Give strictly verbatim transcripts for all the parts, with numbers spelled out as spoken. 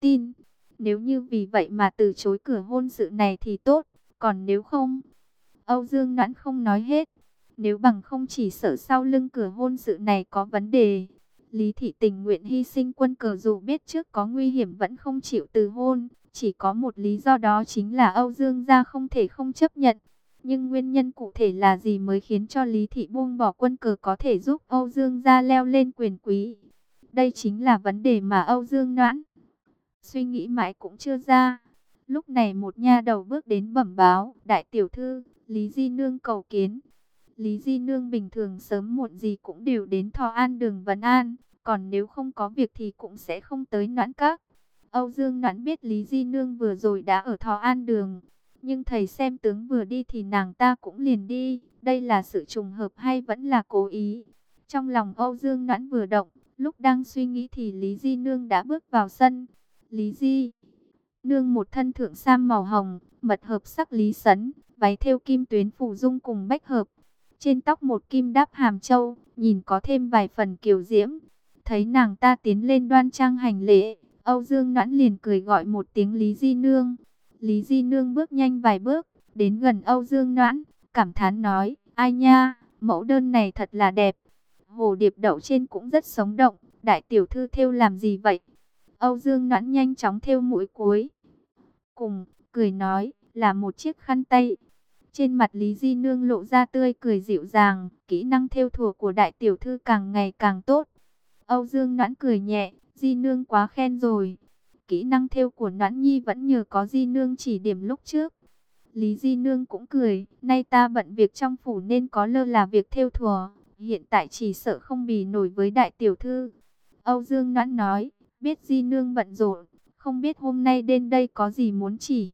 tin. Nếu như vì vậy mà từ chối cửa hôn sự này thì tốt, còn nếu không... Âu Dương Noãn không nói hết. Nếu bằng không chỉ sợ sau lưng cửa hôn sự này có vấn đề. Lý Thị tình nguyện hy sinh quân cờ dù biết trước có nguy hiểm vẫn không chịu từ hôn. Chỉ có một lý do đó chính là Âu Dương gia không thể không chấp nhận. Nhưng nguyên nhân cụ thể là gì mới khiến cho Lý Thị buông bỏ quân cờ có thể giúp Âu Dương gia leo lên quyền quý? Đây chính là vấn đề mà Âu Dương Noãn suy nghĩ mãi cũng chưa ra. Lúc này một nha đầu bước đến bẩm báo, đại tiểu thư, Lý Di Nương cầu kiến. Lý Di Nương bình thường sớm muộn gì cũng đều đến Thọ An Đường vấn an, còn nếu không có việc thì cũng sẽ không tới Noãn Các. Âu Dương Noãn biết Lý Di Nương vừa rồi đã ở Thọ An Đường, nhưng thầy xem tướng vừa đi thì nàng ta cũng liền đi. Đây là sự trùng hợp hay vẫn là cố ý? Trong lòng Âu Dương Noãn vừa động, lúc đang suy nghĩ thì Lý Di Nương đã bước vào sân. Lý Di Nương một thân thượng sam màu hồng, mật hợp sắc lý sấn, váy thêu kim tuyến phù dung cùng bách hợp. Trên tóc một kim đáp hàm châu, nhìn có thêm vài phần kiều diễm. Thấy nàng ta tiến lên đoan trang hành lễ, Âu Dương Noãn liền cười gọi một tiếng Lý Di Nương. Lý Di Nương bước nhanh vài bước, đến gần Âu Dương Noãn, cảm thán nói, ai nha, mẫu đơn này thật là đẹp. Hồ điệp đậu trên cũng rất sống động, đại tiểu thư thêu làm gì vậy? Âu Dương Noãn nhanh chóng thêu mũi cuối cùng, cười nói, là một chiếc khăn tay. Trên mặt Lý Di Nương lộ ra tươi cười dịu dàng, kỹ năng thêu thùa của đại tiểu thư càng ngày càng tốt. Âu Dương Noãn cười nhẹ, Di Nương quá khen rồi. Kỹ năng thêu của Noãn Nhi vẫn nhờ có Di Nương chỉ điểm lúc trước. Lý Di Nương cũng cười, nay ta bận việc trong phủ nên có lơ là việc thêu thùa, hiện tại chỉ sợ không bì nổi với đại tiểu thư. Âu Dương Noãn nói, biết Di Nương bận rộn, không biết hôm nay đến đây có gì muốn chỉ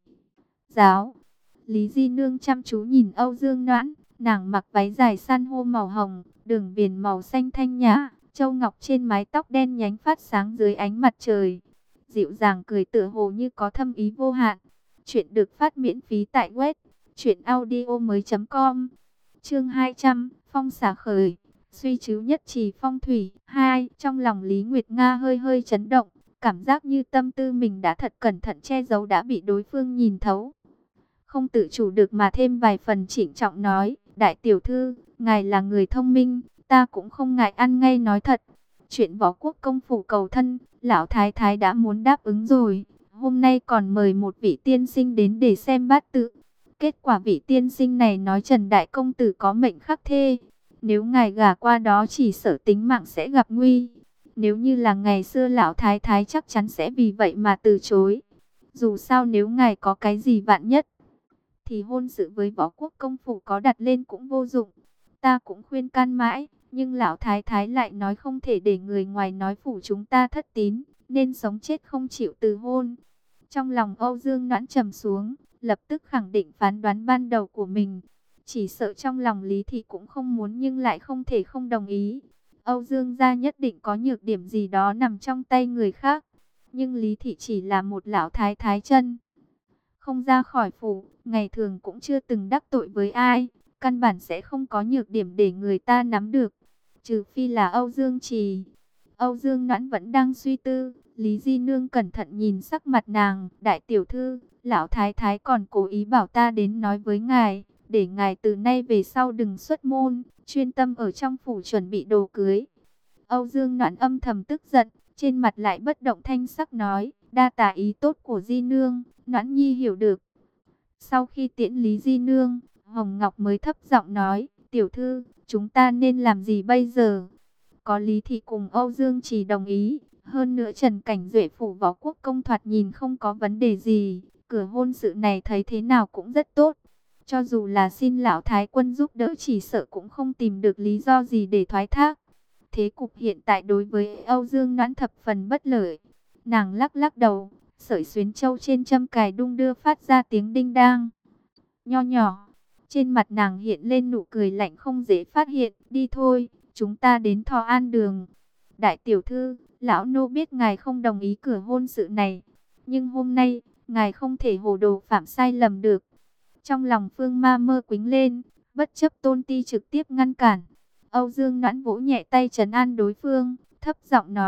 giáo. Lý Di Nương chăm chú nhìn Âu Dương Noãn, nàng mặc váy dài san hô màu hồng, đường viền màu xanh thanh nhã, châu ngọc trên mái tóc đen nhánh phát sáng dưới ánh mặt trời. Dịu dàng cười tựa hồ như có thâm ý vô hạn. Chuyện được phát miễn phí tại web truyện audio mới chấm com. Chương hai trăm, phong xả khởi, suy chứ nhất trì phong thủy. Hai, trong lòng Lý Nguyệt Nga hơi hơi chấn động, cảm giác như tâm tư mình đã thật cẩn thận che giấu đã bị đối phương nhìn thấu. Không tự chủ được mà thêm vài phần trịnh trọng nói, đại tiểu thư, ngài là người thông minh, ta cũng không ngại ăn ngay nói thật. Chuyện võ quốc công phủ cầu thân, lão thái thái đã muốn đáp ứng rồi, hôm nay còn mời một vị tiên sinh đến để xem bát tự. Kết quả vị tiên sinh này nói Trần Đại Công Tử có mệnh khắc thê, nếu ngài gả qua đó chỉ sợ tính mạng sẽ gặp nguy. Nếu như là ngày xưa lão thái thái chắc chắn sẽ vì vậy mà từ chối. Dù sao nếu ngài có cái gì vạn nhất, thì hôn sự với võ quốc công phủ có đặt lên cũng vô dụng. Ta cũng khuyên can mãi, nhưng lão thái thái lại nói không thể để người ngoài nói phủ chúng ta thất tín, nên sống chết không chịu từ hôn. Trong lòng Âu Dương Noãn trầm xuống, lập tức khẳng định phán đoán ban đầu của mình. Chỉ sợ trong lòng Lý Thị cũng không muốn nhưng lại không thể không đồng ý. Âu Dương gia nhất định có nhược điểm gì đó nằm trong tay người khác. Nhưng Lý Thị chỉ là một lão thái thái chân không ra khỏi phủ, ngày thường cũng chưa từng đắc tội với ai, căn bản sẽ không có nhược điểm để người ta nắm được, trừ phi là Âu Dương Trì. Âu Dương Noãn vẫn đang suy tư, Lý Di Nương cẩn thận nhìn sắc mặt nàng, đại tiểu thư, lão thái thái còn cố ý bảo ta đến nói với ngài, để ngài từ nay về sau đừng xuất môn, chuyên tâm ở trong phủ chuẩn bị đồ cưới. Âu Dương Noãn âm thầm tức giận, trên mặt lại bất động thanh sắc nói, đa tạ ý tốt của Di Nương, Noãn Nhi hiểu được. Sau khi tiễn Lý Di Nương, Hồng Ngọc mới thấp giọng nói, tiểu thư, chúng ta nên làm gì bây giờ? Có Lý Thị cùng Âu Dương Trì đồng ý, hơn nữa Trần Cảnh Duệ phủ võ quốc công thoạt nhìn không có vấn đề gì, cửa hôn sự này thấy thế nào cũng rất tốt. Cho dù là xin lão thái quân giúp đỡ chỉ sợ cũng không tìm được lý do gì để thoái thác. Thế cục hiện tại đối với Âu Dương Noãn thập phần bất lợi. Nàng lắc lắc đầu, sợi xuyến châu trên châm cài đung đưa phát ra tiếng đinh đang nho nhỏ. Trên mặt nàng hiện lên nụ cười lạnh không dễ phát hiện. Đi thôi, chúng ta đến Thọ An Đường. Đại tiểu thư, lão nô biết ngài không đồng ý cửa hôn sự này, nhưng hôm nay ngài không thể hồ đồ phạm sai lầm được. Trong lòng Phương Ma Mơ quĩnh lên, bất chấp Tôn Ti trực tiếp ngăn cản. Âu Dương Noãn vỗ nhẹ tay trấn an đối phương, thấp giọng nói,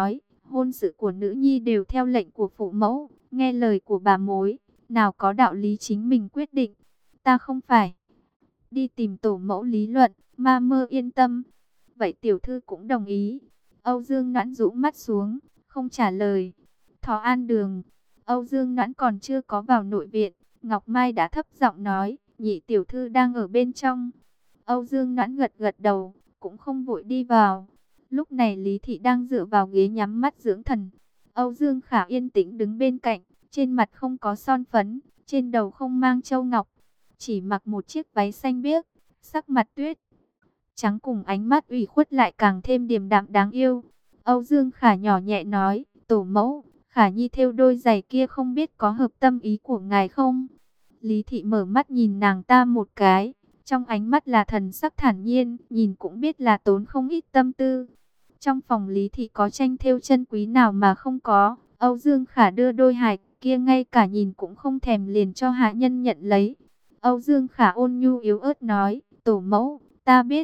Hôn sự của nữ nhi đều theo lệnh của phụ mẫu, nghe lời của bà mối, nào có đạo lý chính mình quyết định. Ta không phải đi tìm tổ mẫu lý luận, ma mơ yên tâm. Vậy tiểu thư cũng đồng ý. Âu Dương Noãn rũ mắt xuống, không trả lời. Thọ An Đường, Âu Dương Noãn còn chưa có vào nội viện, Ngọc Mai đã thấp giọng nói, nhị tiểu thư đang ở bên trong. Âu Dương Noãn gật gật đầu, cũng không vội đi vào. Lúc này Lý Thị đang dựa vào ghế nhắm mắt dưỡng thần. Âu Dương Khả yên tĩnh đứng bên cạnh, trên mặt không có son phấn, trên đầu không mang châu ngọc, chỉ mặc một chiếc váy xanh biếc, sắc mặt tuyết trắng cùng ánh mắt ủy khuất lại càng thêm điềm đạm đáng yêu. Âu Dương Khả nhỏ nhẹ nói, tổ mẫu, Khả Nhi thêu đôi giày kia không biết có hợp tâm ý của ngài không? Lý Thị mở mắt nhìn nàng ta một cái, trong ánh mắt là thần sắc thản nhiên, nhìn cũng biết là tốn không ít tâm tư. Trong phòng Lý Thị có tranh thêu chân quý nào mà không có, Âu Dương Khả đưa đôi hài kia ngay cả nhìn cũng không thèm liền cho hạ nhân nhận lấy. Âu Dương Khả ôn nhu yếu ớt nói, tổ mẫu, ta biết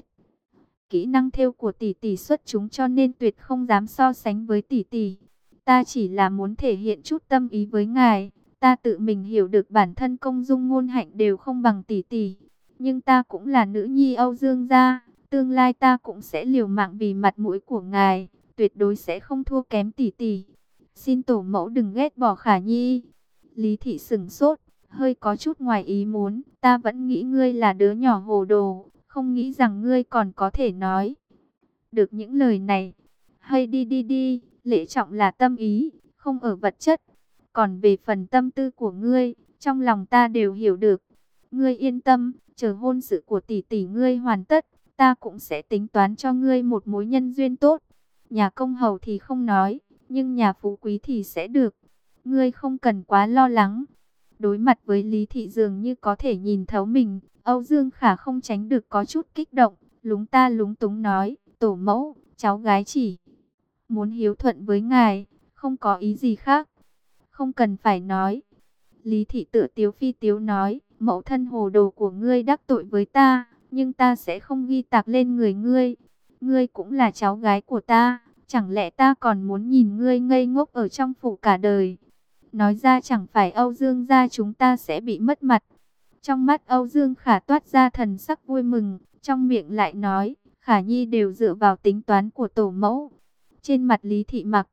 kỹ năng thêu của tỷ tỷ xuất chúng cho nên tuyệt không dám so sánh với tỷ tỷ. Ta chỉ là muốn thể hiện chút tâm ý với ngài. Ta tự mình hiểu được bản thân công dung ngôn hạnh đều không bằng tỷ tỷ. Nhưng ta cũng là nữ nhi Âu Dương gia. Tương lai ta cũng sẽ liều mạng vì mặt mũi của ngài. Tuyệt đối sẽ không thua kém tỷ tỷ. Xin tổ mẫu đừng ghét bỏ Khả Nhi. Lý Thị sững sốt, hơi có chút ngoài ý muốn. Ta vẫn nghĩ ngươi là đứa nhỏ hồ đồ, không nghĩ rằng ngươi còn có thể nói được những lời này. Hay đi đi đi, lễ trọng là tâm ý, không ở vật chất. Còn về phần tâm tư của ngươi, trong lòng ta đều hiểu được. Ngươi yên tâm, chờ hôn sự của tỷ tỷ ngươi hoàn tất, ta cũng sẽ tính toán cho ngươi một mối nhân duyên tốt. Nhà công hầu thì không nói, nhưng nhà phú quý thì sẽ được. Ngươi không cần quá lo lắng. Đối mặt với Lý Thị dường như có thể nhìn thấu mình, Âu Dương Khả không tránh được có chút kích động, lúng ta lúng túng nói, tổ mẫu, cháu gái chỉ muốn hiếu thuận với ngài, không có ý gì khác. Không cần phải nói. Lý Thị tựa tiếu phi tiếu nói, mẫu thân hồ đồ của ngươi đắc tội với ta, nhưng ta sẽ không ghi tạc lên người ngươi. Ngươi cũng là cháu gái của ta, chẳng lẽ ta còn muốn nhìn ngươi ngây ngốc ở trong phủ cả đời? Nói ra chẳng phải Âu Dương gia chúng ta sẽ bị mất mặt. Trong mắt Âu Dương Khả toát ra thần sắc vui mừng, trong miệng lại nói, Khả Nhi đều dựa vào tính toán của tổ mẫu. Trên mặt Lý Thị mặc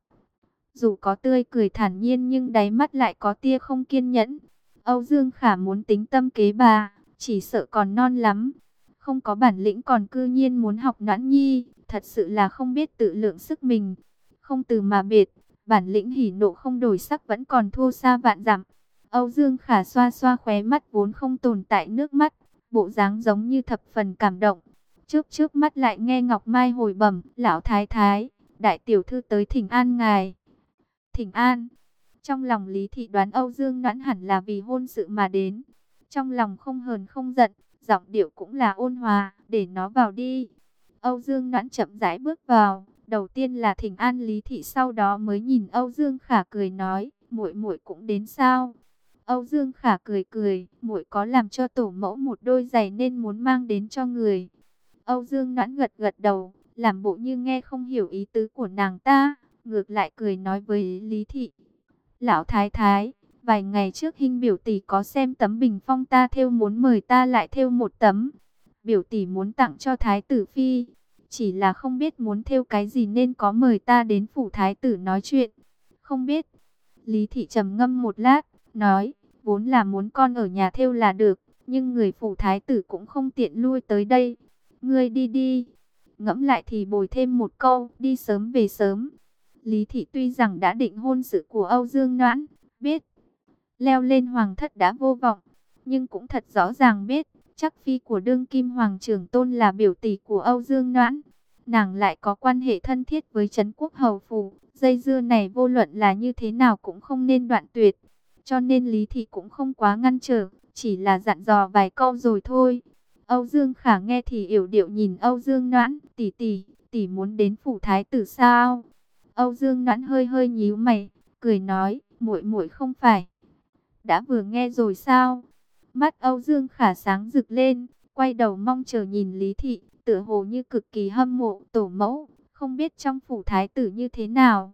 dù có tươi cười thản nhiên nhưng đáy mắt lại có tia không kiên nhẫn. Âu Dương Khả muốn tính tâm kế bà, chỉ sợ còn non lắm. Không có bản lĩnh còn cư nhiên muốn học Noãn Nhi, thật sự là không biết tự lượng sức mình. Không từ mà biệt, bản lĩnh hỉ nộ không đổi sắc vẫn còn thua xa vạn dặm. Âu Dương Khả xoa xoa khóe mắt vốn không tồn tại nước mắt, bộ dáng giống như thập phần cảm động. Trước trước mắt lại nghe Ngọc Mai hồi bẩm, lão thái thái, đại tiểu thư tới thỉnh an ngài. Thỉnh an. Trong lòng Lý Thị đoán Âu Dương Noãn hẳn là vì hôn sự mà đến. Trong lòng không hờn không giận, giọng điệu cũng là ôn hòa, để nó vào đi. Âu Dương Noãn chậm rãi bước vào, đầu tiên là thỉnh an Lý Thị, sau đó mới nhìn Âu Dương Khả cười nói, muội muội cũng đến sao? Âu Dương Khả cười cười, muội có làm cho tổ mẫu một đôi giày nên muốn mang đến cho người. Âu Dương Noãn gật gật đầu, làm bộ như nghe không hiểu ý tứ của nàng ta, ngược lại cười nói với Lý Thị. Lão thái thái, vài ngày trước Hinh biểu tỷ có xem tấm bình phong ta thêu muốn mời ta lại thêu một tấm. Biểu tỷ muốn tặng cho thái tử phi, chỉ là không biết muốn thêu cái gì nên có mời ta đến phủ thái tử nói chuyện. Không biết. Lý Thị trầm ngâm một lát, nói, vốn là muốn con ở nhà thêu là được, nhưng người phủ thái tử cũng không tiện lui tới đây. Ngươi đi đi. Ngẫm lại thì bồi thêm một câu, đi sớm về sớm. Lý Thị tuy rằng đã định hôn sự của Âu Dương Noãn, biết leo lên hoàng thất đã vô vọng, nhưng cũng thật rõ ràng biết, chắc phi của đương kim hoàng trưởng tôn là biểu tỷ của Âu Dương Noãn. Nàng lại có quan hệ thân thiết với Trấn Quốc hầu phủ, dây dưa này vô luận là như thế nào cũng không nên đoạn tuyệt. Cho nên Lý Thị cũng không quá ngăn trở, chỉ là dặn dò vài câu rồi thôi. Âu Dương Khả nghe thì yểu điệu nhìn Âu Dương Noãn, tỷ tỷ, tỷ muốn đến phủ thái tử sao? Âu Dương Noãn hơi hơi nhíu mày, cười nói, muội muội không phải đã vừa nghe rồi sao? Mắt Âu Dương Khả sáng rực lên, quay đầu mong chờ nhìn Lý Thị, tựa hồ như cực kỳ hâm mộ tổ mẫu, không biết trong phủ thái tử như thế nào.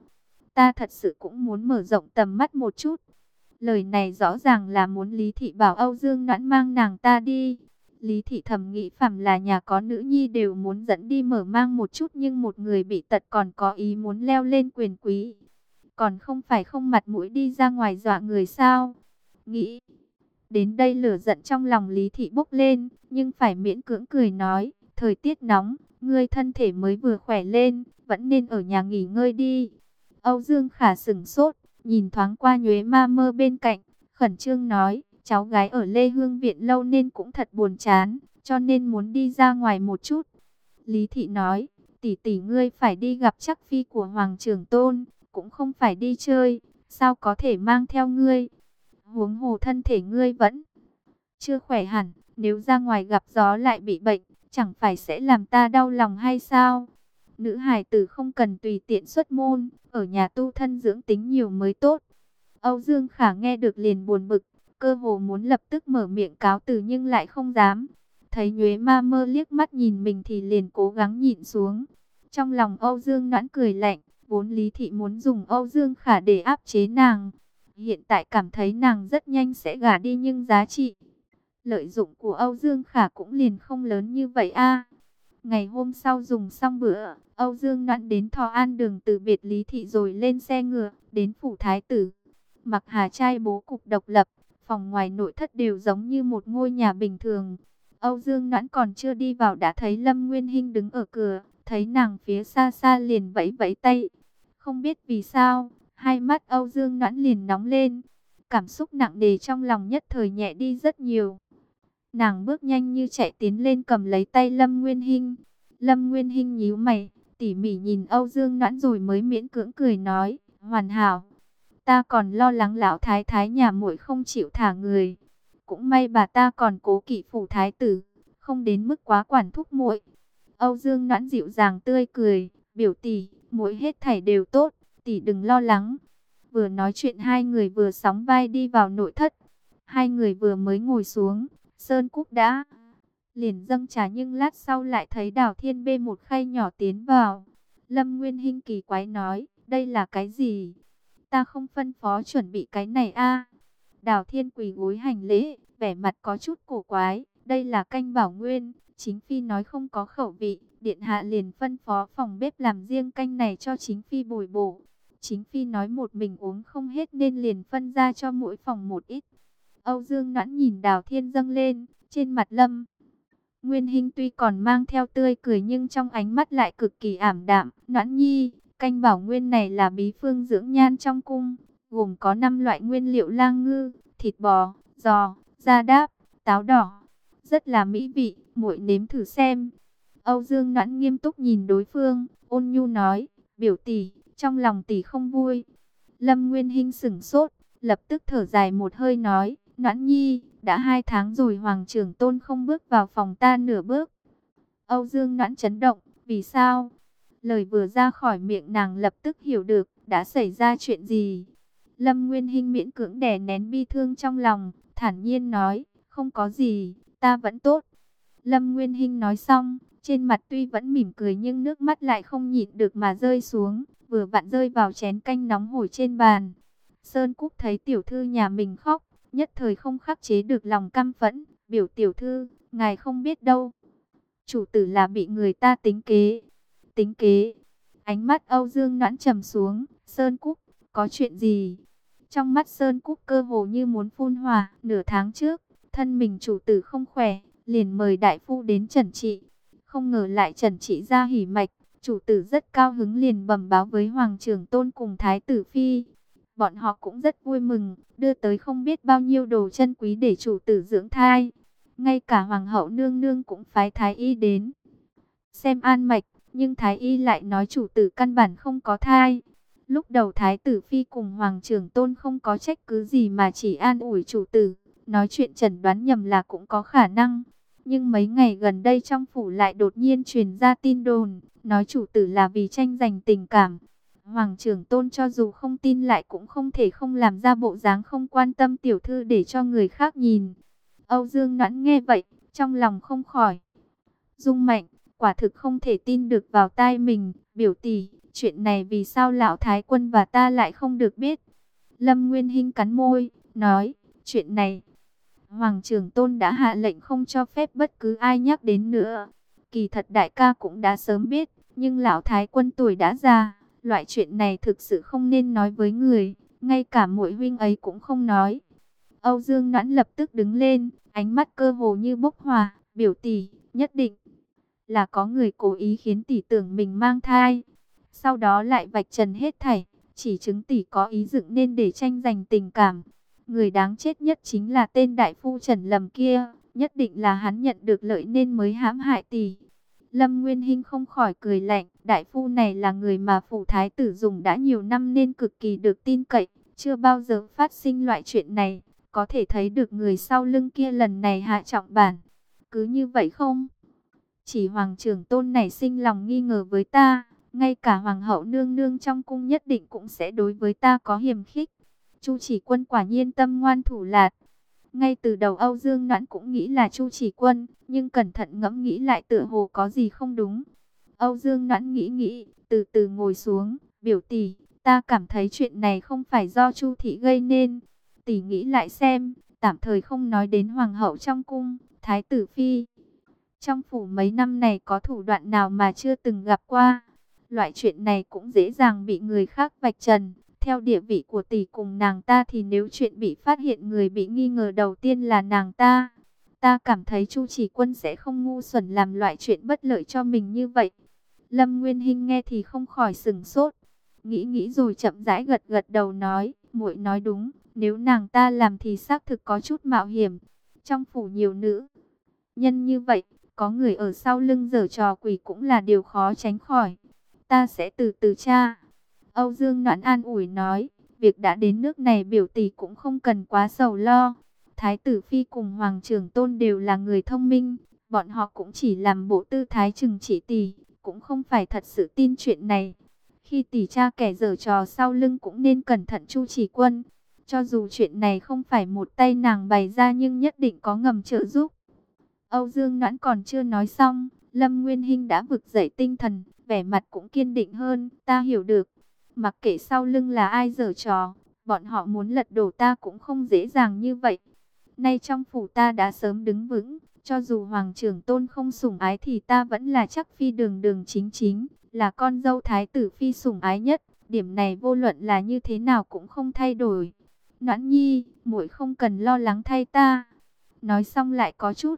ta thật sự cũng muốn mở rộng tầm mắt một chút. Lời này rõ ràng là muốn Lý Thị bảo Âu Dương Noãn mang nàng ta đi. Lý Thị thầm nghĩ phàm là nhà có nữ nhi đều muốn dẫn đi mở mang một chút, nhưng một người bị tật còn có ý muốn leo lên quyền quý. Còn không phải không mặt mũi đi ra ngoài dọa người sao? Nghĩ đến đây lửa giận trong lòng Lý Thị bốc lên, nhưng phải miễn cưỡng cười nói, thời tiết nóng, ngươi thân thể mới vừa khỏe lên, vẫn nên ở nhà nghỉ ngơi đi. Âu Dương Khả sững sốt, nhìn thoáng qua Nhuế Ma Mơ bên cạnh, khẩn trương nói, cháu gái ở Lê Hương Viện lâu nên cũng thật buồn chán, cho nên muốn đi ra ngoài một chút. Lý Thị nói, tỷ tỷ ngươi phải đi gặp chắc phi của Hoàng Trưởng Tôn, cũng không phải đi chơi, sao có thể mang theo ngươi. Huống hồ thân thể ngươi vẫn chưa khỏe hẳn, nếu ra ngoài gặp gió lại bị bệnh, chẳng phải sẽ làm ta đau lòng hay sao? Nữ hài tử không cần tùy tiện xuất môn, ở nhà tu thân dưỡng tính nhiều mới tốt. Âu Dương Khả nghe được liền buồn bực, cơ hồ muốn lập tức mở miệng cáo từ nhưng lại không dám. Thấy Nhuế Ma Mơ liếc mắt nhìn mình thì liền cố gắng nhịn xuống. Trong lòng Âu Dương Noãn cười lạnh, vốn Lý Thị muốn dùng Âu Dương Khả để áp chế nàng. Hiện tại cảm thấy nàng rất nhanh sẽ gả đi, nhưng giá trị lợi dụng của Âu Dương Khả cũng liền không lớn như vậy a. Ngày hôm sau dùng xong bữa, Âu Dương Noãn đến Thọ An Đường từ biệt Lý Thị rồi lên xe ngựa, đến phủ Thái tử. Mặc Hà trai bố cục độc lập, phòng ngoài nội thất đều giống như một ngôi nhà bình thường. Âu Dương Noãn còn chưa đi vào đã thấy Lâm Nguyên Hinh đứng ở cửa, thấy nàng phía xa xa liền vẫy vẫy tay. Không biết vì sao, hai mắt Âu Dương Noãn liền nóng lên, cảm xúc nặng nề trong lòng nhất thời nhẹ đi rất nhiều. Nàng bước nhanh như chạy tiến lên cầm lấy tay Lâm Nguyên Hinh. Lâm Nguyên Hinh nhíu mày, tỉ mỉ nhìn Âu Dương Noãn rồi mới miễn cưỡng cười nói, hoàn hảo. Ta còn lo lắng lão thái thái nhà muội không chịu thả người. Cũng may bà ta còn cố kỵ phủ thái tử, không đến mức quá quản thúc muội. Âu Dương Noãn dịu dàng tươi cười, biểu tỷ, muội hết thảy đều tốt, tỷ đừng lo lắng. Vừa nói chuyện hai người vừa sóng vai đi vào nội thất. Hai người vừa mới ngồi xuống, Sơn Cúc đã liền dâng trà, nhưng lát sau lại thấy Đào Thiên bê một khay nhỏ tiến vào. Lâm Nguyên Hinh kỳ quái nói, đây là cái gì? Ta không phân phó chuẩn bị cái này a. Đào Thiên quỳ gối hành lễ, vẻ mặt có chút cổ quái, đây là canh bảo nguyên, chính phi nói không có khẩu vị, điện hạ liền phân phó phòng bếp làm riêng canh này cho chính phi bồi bổ. Chính phi nói một mình uống không hết nên liền phân ra cho mỗi phòng một ít. Âu Dương Noãn nhìn Đào Thiên dâng lên, trên mặt Lâm Nguyên Hinh tuy còn mang theo tươi cười nhưng trong ánh mắt lại cực kỳ ảm đạm. Noãn nhi, canh bảo nguyên này là bí phương dưỡng nhan trong cung, gồm có năm loại nguyên liệu: lang ngư, thịt bò, giò, da đáp, táo đỏ, rất là mỹ vị, muội nếm thử xem. Âu Dương Noãn nghiêm túc nhìn đối phương, ôn nhu nói, biểu tỷ, trong lòng tỷ không vui. Lâm Nguyên Hinh sững sốt, lập tức thở dài một hơi nói, Noãn nhi, đã hai tháng rồi Hoàng Trưởng Tôn không bước vào phòng ta nửa bước. Âu Dương Noãn chấn động, vì sao? Lời vừa ra khỏi miệng nàng lập tức hiểu được, đã xảy ra chuyện gì. Lâm Nguyên Hinh miễn cưỡng đè nén bi thương trong lòng, thản nhiên nói, không có gì, ta vẫn tốt. Lâm Nguyên Hinh nói xong, trên mặt tuy vẫn mỉm cười nhưng nước mắt lại không nhịn được mà rơi xuống, vừa vặn rơi vào chén canh nóng hổi trên bàn. Sơn Cúc thấy tiểu thư nhà mình khóc, nhất thời không khắc chế được lòng căm phẫn, biểu tiểu thư, ngài không biết đâu. Chủ tử là bị người ta tính kế. Tính kế. Ánh mắt Âu Dương Noãn trầm xuống, Sơn Cúc, có chuyện gì? Trong mắt Sơn Cúc cơ hồ như muốn phun hỏa. Nửa tháng trước, thân mình chủ tử không khỏe, liền mời đại phu đến trần trị. Không ngờ lại trần trị ra hỉ mạch, chủ tử rất cao hứng liền bẩm báo với Hoàng Trưởng Tôn cùng Thái tử Phi. Bọn họ cũng rất vui mừng, đưa tới không biết bao nhiêu đồ chân quý để chủ tử dưỡng thai. Ngay cả Hoàng hậu nương nương cũng phái Thái y đến xem an mạch, nhưng Thái y lại nói chủ tử căn bản không có thai. Lúc đầu Thái tử Phi cùng Hoàng Trưởng Tôn không có trách cứ gì mà chỉ an ủi chủ tử, nói chuyện chẩn đoán nhầm là cũng có khả năng. Nhưng mấy ngày gần đây trong phủ lại đột nhiên truyền ra tin đồn, nói chủ tử là vì tranh giành tình cảm. Hoàng Trưởng Tôn cho dù không tin lại cũng không thể không làm ra bộ dáng không quan tâm tiểu thư để cho người khác nhìn. Âu Dương Noãn nghe vậy, trong lòng không khỏi rung mạnh, quả thực không thể tin được vào tai mình. Biểu tỷ, Chuyện này vì sao lão thái quân và ta lại không được biết? Lâm Nguyên Hinh cắn môi, nói, chuyện này, Hoàng Trường Tôn đã hạ lệnh không cho phép bất cứ ai nhắc đến nữa. Kỳ thật đại ca cũng đã sớm biết, nhưng lão thái quân tuổi đã già, loại chuyện này thực sự không nên nói với người, ngay cả muội huynh ấy cũng không nói. Âu Dương Noãn lập tức đứng lên, ánh mắt cơ hồ như bốc hỏa, biểu tỷ, nhất định là có người cố ý khiến tỷ tưởng mình mang thai. Sau đó lại vạch trần hết thảy, chỉ chứng tỷ có ý dựng nên để tranh giành tình cảm. Người đáng chết nhất chính là tên đại phu Trần Lầm kia, nhất định là hắn nhận được lợi nên mới hãm hại tỷ. Lâm Nguyên Hinh không khỏi cười lạnh, đại phu này là người mà phủ thái tử dùng đã nhiều năm nên cực kỳ được tin cậy, chưa bao giờ phát sinh loại chuyện này, có thể thấy được người sau lưng kia lần này hạ trọng bản. Cứ như vậy không? Chỉ Hoàng Trường Tôn này sinh lòng nghi ngờ với ta, ngay cả Hoàng hậu nương nương trong cung nhất định cũng sẽ đối với ta có hiềm khích. Chu Chỉ Quân quả nhiên tâm ngoan thủ lạt. Ngay từ đầu Âu Dương Noãn cũng nghĩ là Chu Chỉ Quân, nhưng cẩn thận ngẫm nghĩ lại tựa hồ có gì không đúng. Âu Dương Noãn nghĩ nghĩ, từ từ ngồi xuống, biểu tỷ, ta cảm thấy chuyện này không phải do Chu thị gây nên. Tỷ nghĩ lại xem, tạm thời không nói đến hoàng hậu trong cung, thái tử phi trong phủ mấy năm này có thủ đoạn nào mà chưa từng gặp qua. Loại chuyện này cũng dễ dàng bị người khác vạch trần. Theo địa vị của tỷ cùng nàng ta thì nếu chuyện bị phát hiện, người bị nghi ngờ đầu tiên là nàng ta. Ta cảm thấy Chu Chỉ Quân sẽ không ngu xuẩn làm loại chuyện bất lợi cho mình như vậy. Lâm Nguyên Hinh nghe thì không khỏi sừng sốt, nghĩ nghĩ rồi chậm rãi gật gật đầu nói, muội nói đúng, nếu nàng ta làm thì xác thực có chút mạo hiểm. Trong phủ nhiều nữ nhân như vậy, có người ở sau lưng giở trò quỷ cũng là điều khó tránh khỏi. Ta sẽ từ từ tra. Âu Dương Noãn an ủi nói, việc đã đến nước này biểu tỷ cũng không cần quá sầu lo. Thái tử phi cùng Hoàng Trường Tôn đều là người thông minh, bọn họ cũng chỉ làm bộ tư thái trừng trị tỷ, cũng không phải thật sự tin chuyện này. Khi tỷ tra kẻ giở trò sau lưng cũng nên cẩn thận Chu Chỉ Quân. Cho dù chuyện này không phải một tay nàng bày ra nhưng nhất định có ngầm trợ giúp. Âu Dương Noãn còn chưa nói xong, Lâm Nguyên Hinh đã vực dậy tinh thần, vẻ mặt cũng kiên định hơn, ta hiểu được. Mặc kệ sau lưng là ai giở trò, bọn họ muốn lật đổ ta cũng không dễ dàng như vậy. Nay trong phủ ta đã sớm đứng vững, cho dù Hoàng Trường Tôn không sủng ái thì ta vẫn là chắc phi đường đường chính chính, là con dâu thái tử phi sủng ái nhất, điểm này vô luận là như thế nào cũng không thay đổi. Noãn nhi, muội không cần lo lắng thay ta. Nói xong lại có chút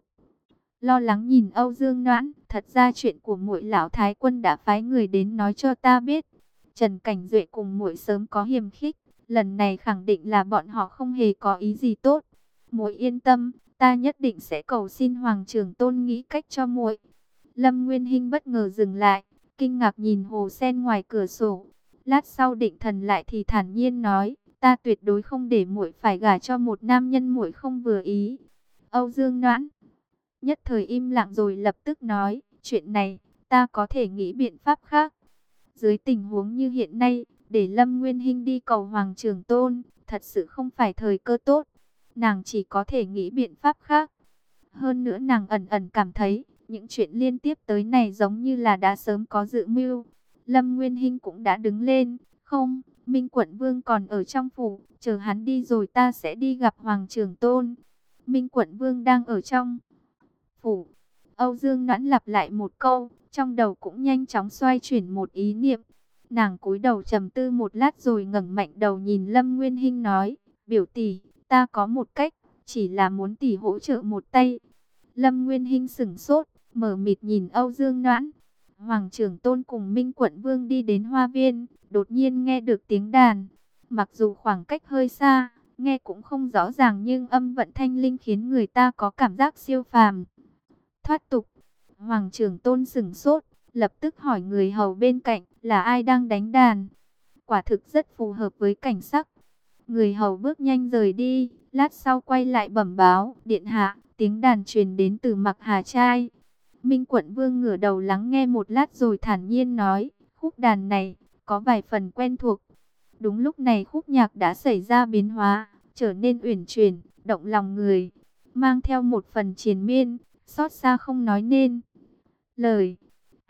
lo lắng nhìn Âu Dương Noãn, thật ra chuyện của muội lão thái quân đã phái người đến nói cho ta biết. Trần Cảnh Duệ cùng muội sớm có hiềm khích, lần này khẳng định là bọn họ không hề có ý gì tốt. Muội yên tâm, ta nhất định sẽ cầu xin Hoàng Trường Tôn nghĩ cách cho muội. Lâm Nguyên Hinh bất ngờ dừng lại, kinh ngạc nhìn hồ sen ngoài cửa sổ. Lát sau định thần lại thì thản nhiên nói, ta tuyệt đối không để muội phải gả cho một nam nhân muội không vừa ý. Âu Dương Noãn nhất thời im lặng rồi lập tức nói, chuyện này, ta có thể nghĩ biện pháp khác. Dưới tình huống như hiện nay, để Lâm Nguyên Hinh đi cầu Hoàng Trường Tôn, thật sự không phải thời cơ tốt. Nàng chỉ có thể nghĩ biện pháp khác. Hơn nữa nàng ẩn ẩn cảm thấy, những chuyện liên tiếp tới này giống như là đã sớm có dự mưu. Lâm Nguyên Hinh cũng đã đứng lên, không, Minh Quận Vương còn ở trong phủ, chờ hắn đi rồi ta sẽ đi gặp Hoàng Trường Tôn. Minh Quận Vương đang ở trong phủ. Âu Dương Noãn lặp lại một câu, trong đầu cũng nhanh chóng xoay chuyển một ý niệm. Nàng cúi đầu trầm tư một lát rồi ngẩng mạnh đầu nhìn Lâm Nguyên Hinh nói, biểu tỷ, ta có một cách, chỉ là muốn tỷ hỗ trợ một tay. Lâm Nguyên Hinh sững sốt, mở mịt nhìn Âu Dương Noãn. Hoàng Trường Tôn cùng Minh Quận Vương đi đến hoa viên, đột nhiên nghe được tiếng đàn. Mặc dù khoảng cách hơi xa, nghe cũng không rõ ràng nhưng âm vận thanh linh khiến người ta có cảm giác siêu phàm. Thoát tục, Hoàng Trường Tôn sững sốt, lập tức hỏi người hầu bên cạnh là ai đang đánh đàn. Quả thực rất phù hợp với cảnh sắc. Người hầu bước nhanh rời đi, lát sau quay lại bẩm báo, điện hạ, tiếng đàn truyền đến từ Mặc Hà Trai. Minh Quận Vương ngửa đầu lắng nghe một lát rồi thản nhiên nói, khúc đàn này có vài phần quen thuộc. Đúng lúc này khúc nhạc đã xảy ra biến hóa, trở nên uyển chuyển, động lòng người, mang theo một phần triền miên, xót xa không nói nên lời.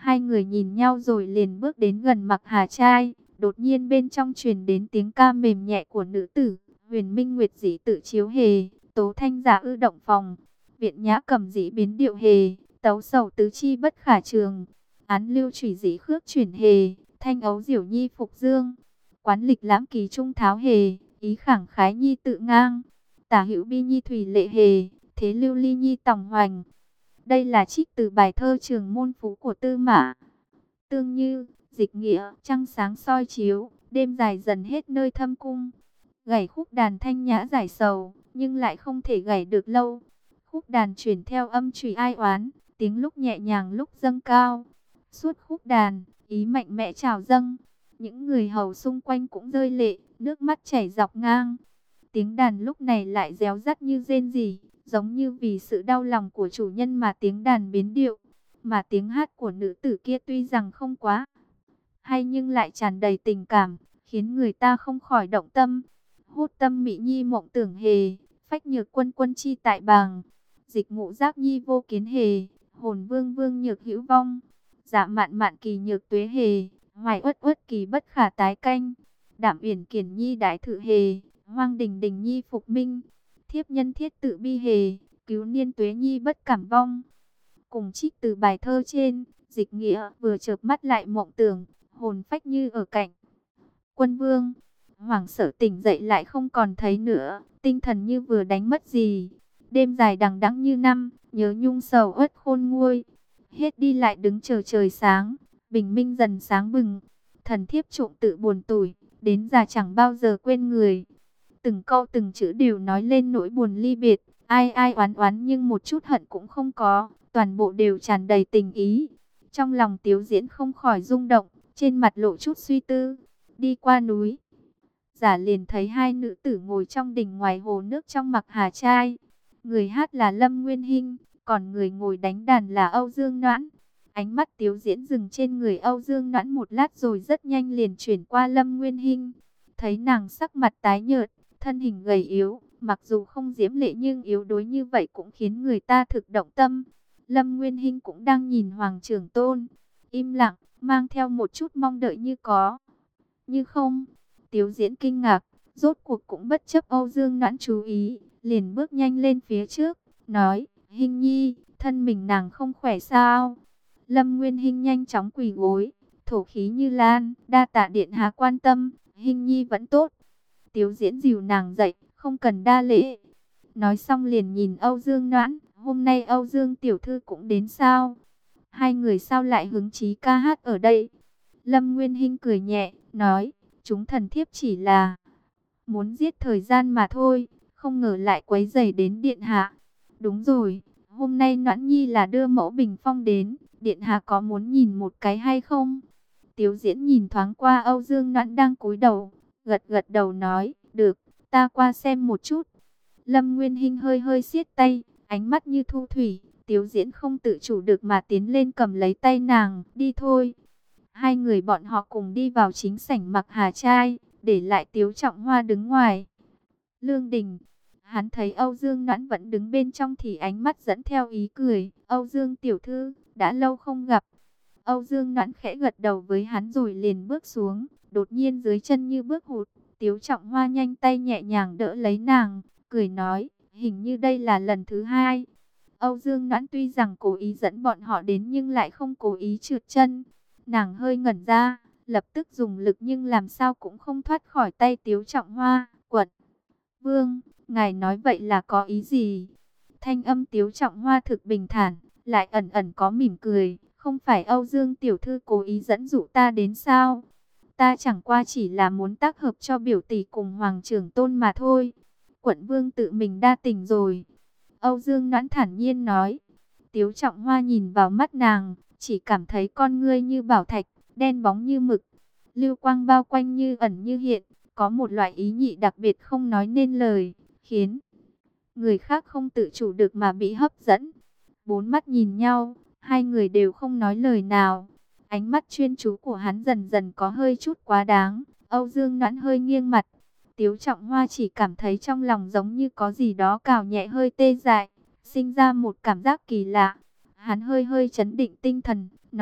Hai người nhìn nhau rồi liền bước đến gần Mặc Hà trai. Đột nhiên bên trong truyền đến tiếng ca mềm nhẹ của nữ tử. Huyền Minh Nguyệt dĩ tự chiếu hề, tố thanh giả ư động phòng. Viện nhã cầm dĩ biến điệu hề, tấu sầu tứ chi bất khả trường. Án lưu trùy dĩ khước chuyển hề, thanh ấu diểu nhi phục dương. Quán lịch lãm kỳ trung tháo hề, ý khẳng khái nhi tự ngang. Tả hữu bi nhi thủy lệ hề, thế lưu ly nhi tòng hoành. Đây là trích từ bài thơ Trường Môn Phú của Tư Mã Tương Như. Dịch nghĩa: trăng sáng soi chiếu, đêm dài dần hết nơi thâm cung. Gảy khúc đàn thanh nhã giải sầu, nhưng lại không thể gảy được lâu. Khúc đàn chuyển theo âm chùy ai oán, tiếng lúc nhẹ nhàng lúc dâng cao. Suốt khúc đàn, ý mạnh mẽ trào dâng. Những người hầu xung quanh cũng rơi lệ, nước mắt chảy dọc ngang. Tiếng đàn lúc này lại réo rắt như rên rỉ, giống như vì sự đau lòng của chủ nhân mà tiếng đàn biến điệu. Mà tiếng hát của nữ tử kia tuy rằng không quá hay nhưng lại tràn đầy tình cảm, khiến người ta không khỏi động tâm. Hút tâm mỹ nhi mộng tưởng hề, phách nhược quân quân chi tại bàng. Dịch ngũ giác nhi vô kiến hề, hồn vương vương nhược hữu vong. Dạ mạn mạn kỳ nhược tuế hề, hoài uất uất kỳ bất khả tái canh. Đảm uyển kiển nhi đại thự hề, hoang đình đình nhi phục minh. Thiếp nhân thiết tự bi hề, cứu niên tuế nhi bất cảm vong. Cùng trích từ bài thơ trên, dịch nghĩa vừa chợp mắt lại mộng tưởng, hồn phách như ở cạnh quân vương. Hoảng sợ tỉnh dậy lại không còn thấy nữa, tinh thần như vừa đánh mất gì. Đêm dài đằng đẵng như năm, nhớ nhung sầu uất khôn nguôi. Hết đi lại đứng chờ trời sáng, bình minh dần sáng bừng. Thần thiếp trộm tự buồn tủi, đến già chẳng bao giờ quên người. Từng câu từng chữ đều nói lên nỗi buồn ly biệt, ai ai oán oán nhưng một chút hận cũng không có, toàn bộ đều tràn đầy tình ý. Trong lòng Tiếu Diễn không khỏi rung động, trên mặt lộ chút suy tư. Đi qua núi giả liền thấy hai nữ tử ngồi trong đình ngoài hồ nước trong Mặc Hà trai. Người hát là Lâm Nguyên Hinh, còn người ngồi đánh đàn là Âu Dương Noãn. Ánh mắt Tiếu Diễn dừng trên người Âu Dương Noãn một lát rồi rất nhanh liền chuyển qua Lâm Nguyên Hinh. Thấy nàng sắc mặt tái nhợt, thân hình gầy yếu, mặc dù không diễm lệ nhưng yếu đuối như vậy cũng khiến người ta thực động tâm. Lâm Nguyên Hinh cũng đang nhìn Hoàng Trưởng Tôn, im lặng, mang theo một chút mong đợi như có như không. Tiếu Diễn kinh ngạc, rốt cuộc cũng bất chấp Âu Dương Noãn chú ý, liền bước nhanh lên phía trước, nói: Hinh nhi, thân mình nàng không khỏe sao? Lâm Nguyên Hinh nhanh chóng quỳ gối, thổ khí như lan, đa tạ điện hạ quan tâm, Hinh nhi vẫn tốt. Tiếu Diễn dìu nàng dậy, không cần đa lễ. Nói xong liền nhìn Âu Dương Noãn, hôm nay Âu Dương tiểu thư cũng đến sao? Hai người sao lại hứng chí ca hát ở đây? Lâm Nguyên Hinh cười nhẹ, nói: chúng thần thiếp chỉ là muốn giết thời gian mà thôi, không ngờ lại quấy rầy đến điện hạ. Đúng rồi, hôm nay Noãn nhi là đưa mẫu bình phong đến, điện hạ có muốn nhìn một cái hay không? Tiếu Diễn nhìn thoáng qua Âu Dương Noãn đang cúi đầu, gật gật đầu nói: được, ta qua xem một chút. Lâm Nguyên Hinh hơi hơi siết tay, ánh mắt như thu thủy. Tiếu Diễn không tự chủ được mà tiến lên cầm lấy tay nàng, đi thôi. Hai người bọn họ cùng đi vào chính sảnh Mặc Hà trai, để lại Tiếu Trọng Hoa đứng ngoài lương đình. Hắn thấy Âu Dương Noãn vẫn đứng bên trong thì ánh mắt dẫn theo ý cười. Âu Dương tiểu thư, đã lâu không gặp. Âu Dương Noãn khẽ gật đầu với hắn rồi liền bước xuống. Đột nhiên dưới chân như bước hụt, Tiếu Trọng Hoa nhanh tay nhẹ nhàng đỡ lấy nàng, cười nói: hình như đây là lần thứ hai. Âu Dương Noãn tuy rằng cố ý dẫn bọn họ đến nhưng lại không cố ý trượt chân. Nàng hơi ngẩn ra, lập tức dùng lực nhưng làm sao cũng không thoát khỏi tay Tiếu Trọng Hoa. Quận vương, ngài nói vậy là có ý gì? Thanh âm Tiếu Trọng Hoa thực bình thản, lại ẩn ẩn có mỉm cười. Không phải Âu Dương tiểu thư cố ý dẫn dụ ta đến sao? Ta chẳng qua chỉ là muốn tác hợp cho biểu tỷ cùng Hoàng Trưởng Tôn mà thôi. Quận vương tự mình đa tình rồi. Âu Dương Noãn thản nhiên nói. Tiếu Trọng Hoa nhìn vào mắt nàng, chỉ cảm thấy con ngươi như bảo thạch, đen bóng như mực, lưu quang bao quanh như ẩn như hiện, có một loại ý nhị đặc biệt không nói nên lời, khiến người khác không tự chủ được mà bị hấp dẫn. Bốn mắt nhìn nhau, hai người đều không nói lời nào. Ánh mắt chuyên chú của hắn dần dần có hơi chút quá đáng. Âu Dương Noãn hơi nghiêng mặt. Tiếu Trọng Hoa chỉ cảm thấy trong lòng giống như có gì đó cào nhẹ hơi tê dại, sinh ra một cảm giác kỳ lạ. Hắn hơi hơi chấn định tinh thần, nói: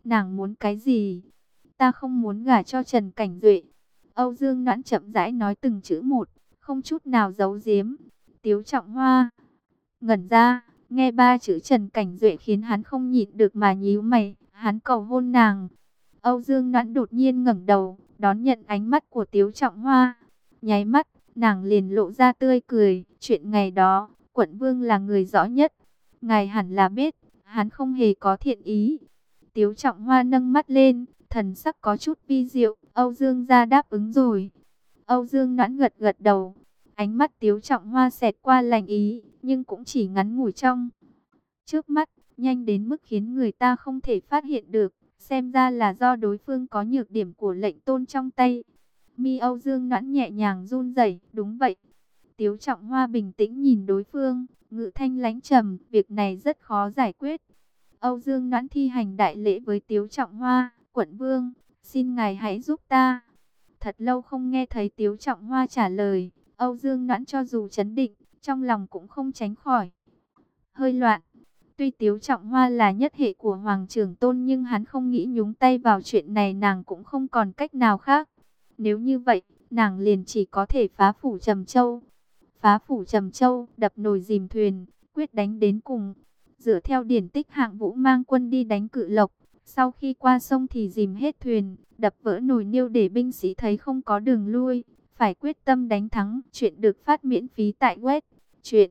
Nàng muốn cái gì? Ta không muốn gả cho Trần Cảnh Duệ. Âu Dương Noãn chậm rãi nói từng chữ một, không chút nào giấu giếm. Tiếu Trọng Hoa ngẩn ra, nghe ba chữ Trần Cảnh Duệ khiến hắn không nhịn được mà nhíu mày, hắn cầu hôn nàng. Âu Dương Noãn đột nhiên ngẩng đầu, đón nhận ánh mắt của Tiếu Trọng Hoa. Nháy mắt, nàng liền lộ ra tươi cười, chuyện ngày đó, quận vương là người rõ nhất. Ngài hẳn là biết, hắn không hề có thiện ý. Tiếu Trọng Hoa nâng mắt lên, thần sắc có chút vi diệu, Âu Dương gia đáp ứng rồi. Âu Dương Noãn gật gật đầu, ánh mắt Tiếu Trọng Hoa xẹt qua lành ý, nhưng cũng chỉ ngắn ngủi trong trước mắt, nhanh đến mức khiến người ta không thể phát hiện được, xem ra là do đối phương có nhược điểm của lệnh tôn trong tay. Mi Âu Dương Noãn nhẹ nhàng run rẩy, đúng vậy. Tiếu Trọng Hoa bình tĩnh nhìn đối phương, ngữ thanh lãnh trầm, việc này rất khó giải quyết. Âu Dương Noãn thi hành đại lễ với Tiếu Trọng Hoa, quận vương, xin ngài hãy giúp ta. Thật lâu không nghe thấy Tiếu Trọng Hoa trả lời, Âu Dương Noãn cho dù trấn định, trong lòng cũng không tránh khỏi hơi loạn. Tuy Tiếu Trọng Hoa là nhất hệ của Hoàng Trưởng Tôn nhưng hắn không nghĩ nhúng tay vào chuyện này, nàng cũng không còn cách nào khác. Nếu như vậy, nàng liền chỉ có thể phá phủ Trầm Châu. Phá phủ Trầm Châu, đập nồi dìm thuyền, quyết đánh đến cùng. Dựa theo điển tích, Hạng Vũ mang quân đi đánh Cự Lộc, sau khi qua sông thì dìm hết thuyền, đập vỡ nồi niêu để binh sĩ thấy không có đường lui, phải quyết tâm đánh thắng. Chuyện được phát miễn phí tại web truyện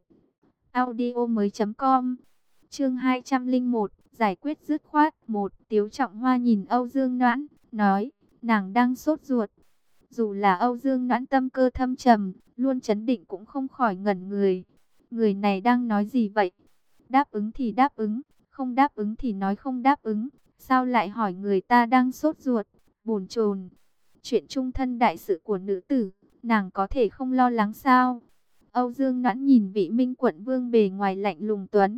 audio mới chấm com. Chương hai trăm lẻ một, giải quyết dứt khoát. Một, Tiếu Trọng Hoa nhìn Âu Dương Noãn, nói, nàng đang sốt ruột. Dù là Âu Dương Noãn tâm cơ thâm trầm, luôn trấn định cũng không khỏi ngẩn người. Người này đang nói gì vậy? Đáp ứng thì đáp ứng, không đáp ứng thì nói không đáp ứng. Sao lại hỏi người ta đang sốt ruột? Bồn chồn. Chuyện chung thân đại sự của nữ tử, nàng có thể không lo lắng sao? Âu Dương Noãn nhìn vị Minh quận vương bề ngoài lạnh lùng tuấn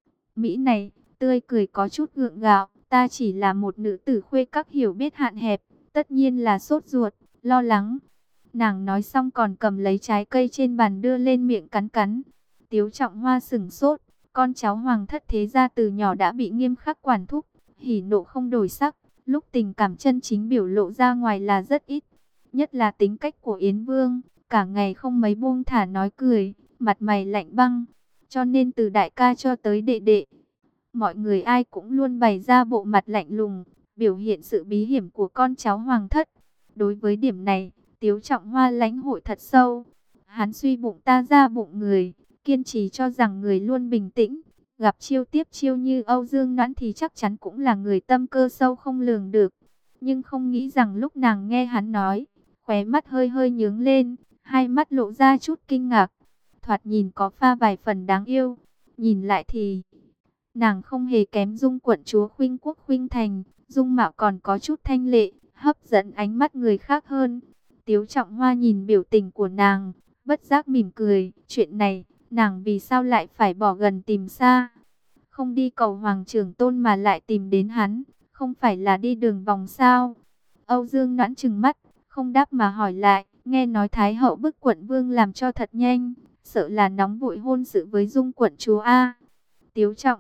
Mỹ này, tươi cười có chút gượng gạo. Ta chỉ là một nữ tử khuê các hiểu biết hạn hẹp, tất nhiên là sốt ruột, lo lắng. Nàng nói xong còn cầm lấy trái cây trên bàn đưa lên miệng cắn cắn. Tiếu Trọng Hoa sửng sốt, con cháu hoàng thất thế gia từ nhỏ đã bị nghiêm khắc quản thúc, hỉ nộ không đổi sắc, lúc tình cảm chân chính biểu lộ ra ngoài là rất ít. Nhất là tính cách của Yến Vương, cả ngày không mấy buông thả nói cười, mặt mày lạnh băng. Cho nên từ đại ca cho tới đệ đệ, mọi người ai cũng luôn bày ra bộ mặt lạnh lùng, biểu hiện sự bí hiểm của con cháu hoàng thất. Đối với điểm này, Tiếu Trọng Hoa lãnh hội thật sâu. Hắn suy bụng ta ra bụng người, kiên trì cho rằng người luôn bình tĩnh, gặp chiêu tiếp chiêu như Âu Dương Noãn thì chắc chắn cũng là người tâm cơ sâu không lường được. Nhưng không nghĩ rằng lúc nàng nghe hắn nói, khóe mắt hơi hơi nhướng lên, hai mắt lộ ra chút kinh ngạc. Thoạt nhìn có pha vài phần đáng yêu, nhìn lại thì nàng không hề kém Dung quận chúa Khuynh Quốc Khuynh Thành, dung mạo còn có chút thanh lệ, hấp dẫn ánh mắt người khác hơn. Tiếu Trọng Hoa nhìn biểu tình của nàng, bất giác mỉm cười, chuyện này, nàng vì sao lại phải bỏ gần tìm xa, không đi cầu Hoàng Trưởng Tôn mà lại tìm đến hắn, không phải là đi đường vòng sao? Âu Dương Noãn trừng mắt, không đáp mà hỏi lại, nghe nói Thái hậu bức quận vương làm cho thật nhanh, sợ là nóng vội hôn sự với Dung quận chúa a. Tiếu Trọng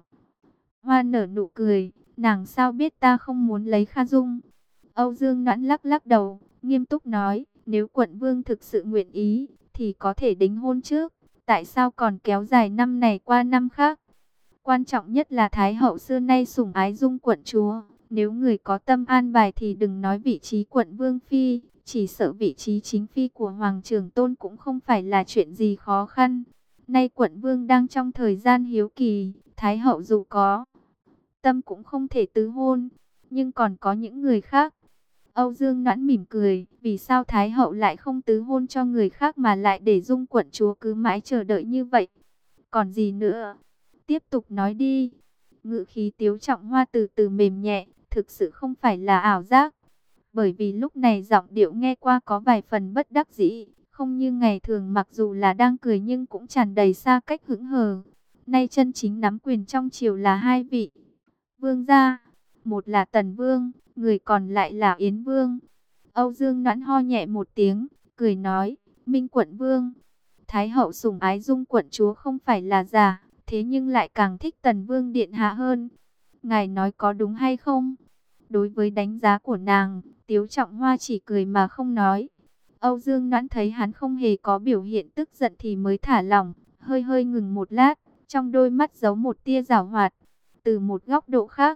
Hoa nở nụ cười, nàng sao biết ta không muốn lấy Kha Dung? Âu Dương Noãn lắc lắc đầu, nghiêm túc nói, nếu quận vương thực sự nguyện ý, thì có thể đính hôn trước, tại sao còn kéo dài năm này qua năm khác? Quan trọng nhất là Thái hậu xưa nay sủng ái Dung quận chúa, nếu người có tâm an bài thì đừng nói vị trí quận vương phi, chỉ sợ vị trí chính phi của Hoàng Trưởng Tôn cũng không phải là chuyện gì khó khăn. Nay quận vương đang trong thời gian hiếu kỳ, Thái hậu dù có tâm cũng không thể tứ hôn, nhưng còn có những người khác. Âu Dương Noãn mỉm cười, vì sao Thái hậu lại không tứ hôn cho người khác mà lại để Dung quận chúa cứ mãi chờ đợi như vậy? Còn gì nữa? Tiếp tục nói đi. Ngữ khí Tiếu Trọng Hoa từ từ mềm nhẹ, thực sự không phải là ảo giác. Bởi vì lúc này giọng điệu nghe qua có vài phần bất đắc dĩ, không như ngày thường, mặc dù là đang cười nhưng cũng tràn đầy xa cách hững hờ. Nay chân chính nắm quyền trong triều là hai vị vương gia, một là Tần Vương, người còn lại là Yến Vương. Âu Dương Noãn ho nhẹ một tiếng, cười nói, Minh quận vương, Thái hậu sủng ái Dung quận chúa không phải là giả, thế nhưng lại càng thích Tần Vương điện hạ hơn. Ngài nói có đúng hay không? Đối với đánh giá của nàng, Tiếu Trọng Hoa chỉ cười mà không nói. Âu Dương Noãn thấy hắn không hề có biểu hiện tức giận thì mới thả lỏng, hơi hơi ngừng một lát, trong đôi mắt giấu một tia giảo hoạt. Từ một góc độ khác,